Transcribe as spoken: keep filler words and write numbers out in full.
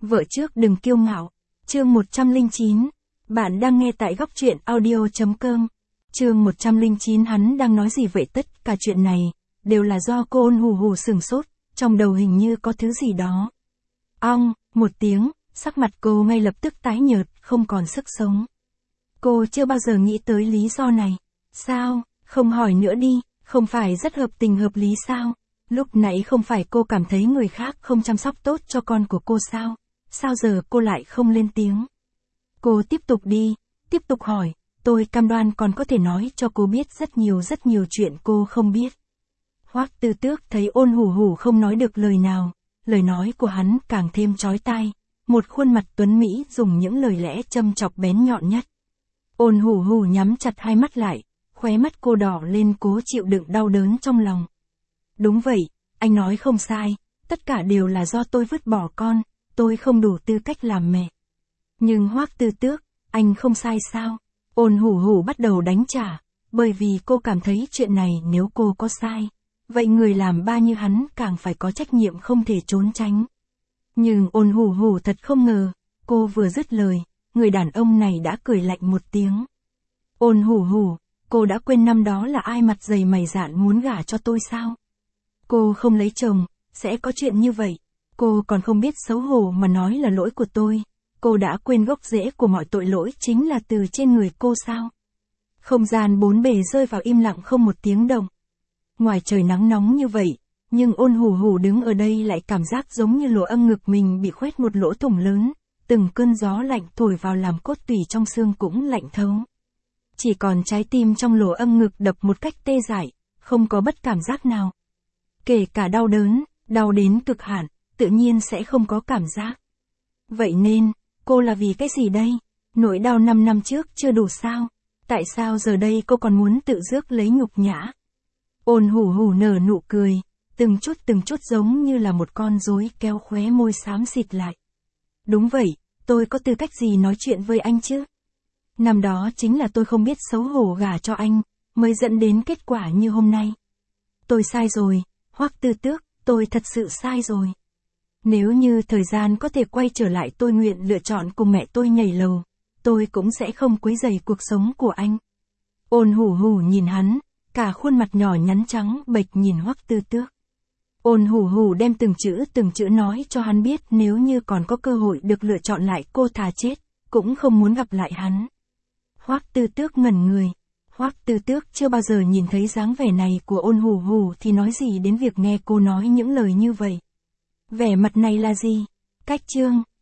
Vợ trước đừng kiêu ngạo. Chương một trăm lẻ chín. Bạn đang nghe tại góc truyện audio chấm com. Chương một trăm lẻ chín. Hắn đang nói gì vậy? Tất cả chuyện này đều là do cô Ôn Hù Hù sửng sốt, trong đầu hình như có thứ gì đó. Ong, một tiếng, sắc mặt cô ngay lập tức tái nhợt, không còn sức sống. Cô chưa bao giờ nghĩ tới lý do này. Sao, không hỏi nữa đi, không phải rất hợp tình hợp lý sao? Lúc nãy không phải cô cảm thấy người khác không chăm sóc tốt cho con của cô sao? Sao giờ cô lại không lên tiếng? Cô tiếp tục đi, tiếp tục hỏi, tôi cam đoan còn có thể nói cho cô biết rất nhiều rất nhiều chuyện cô không biết. Hoắc Tư Tước thấy Ôn Hù Hù không nói được lời nào, lời nói của hắn càng thêm chói tai, một khuôn mặt tuấn mỹ dùng những lời lẽ châm chọc bén nhọn nhất. Ôn Hù Hù nhắm chặt hai mắt lại, khóe mắt cô đỏ lên cố chịu đựng đau đớn trong lòng. Đúng vậy, anh nói không sai, tất cả đều là do tôi vứt bỏ con, tôi không đủ tư cách làm mẹ. Nhưng Hoắc Tư Tước, anh không sai sao? Ôn Hù Hù bắt đầu đánh trả, bởi vì cô cảm thấy chuyện này nếu cô có sai, vậy người làm ba như hắn càng phải có trách nhiệm không thể trốn tránh. Nhưng Ôn Hù Hù thật không ngờ, cô vừa dứt lời, người đàn ông này đã cười lạnh một tiếng. Ôn Hù Hù, cô đã quên năm đó là ai mặt dày mày dạn muốn gả cho tôi sao? Cô không lấy chồng, sẽ có chuyện như vậy. Cô còn không biết xấu hổ mà nói là lỗi của tôi. Cô đã quên gốc rễ của mọi tội lỗi chính là từ trên người cô sao? Không gian bốn bề rơi vào im lặng không một tiếng động. Ngoài trời nắng nóng như vậy, nhưng Ôn Hù Hù đứng ở đây lại cảm giác giống như lỗ âm ngực mình bị khoét một lỗ thủng lớn, từng cơn gió lạnh thổi vào làm cốt tủy trong xương cũng lạnh thấu. Chỉ còn trái tim trong lỗ âm ngực đập một cách tê dại, không có bất cảm giác nào. Kể cả đau đớn, đau đến cực hạn, tự nhiên sẽ không có cảm giác. Vậy nên, cô là vì cái gì đây? Nỗi đau năm năm trước chưa đủ sao? Tại sao giờ đây cô còn muốn tự rước lấy nhục nhã? Ôn Hù Hù nở nụ cười, từng chút từng chút giống như là một con rối kéo khóe môi xám xịt lại. Đúng vậy, tôi có tư cách gì nói chuyện với anh chứ? Năm đó chính là tôi không biết xấu hổ gả cho anh, mới dẫn đến kết quả như hôm nay. Tôi sai rồi, Hoắc Tư Tước, tôi thật sự sai rồi. Nếu như thời gian có thể quay trở lại tôi nguyện lựa chọn cùng mẹ tôi nhảy lầu, tôi cũng sẽ không quấy rầy cuộc sống của anh. Ôn Hù Hù nhìn hắn, cả khuôn mặt nhỏ nhắn trắng bệch nhìn Hoắc Tư Tước. Ôn Hù Hù đem từng chữ từng chữ nói cho hắn biết nếu như còn có cơ hội được lựa chọn lại cô thà chết, cũng không muốn gặp lại hắn. Hoắc Tư Tước ngẩn người. Hoắc Tư Tước chưa bao giờ nhìn thấy dáng vẻ này của Ôn Hù Hù thì nói gì đến việc nghe cô nói những lời như vậy. Vẻ mặt này là gì? Cách chương.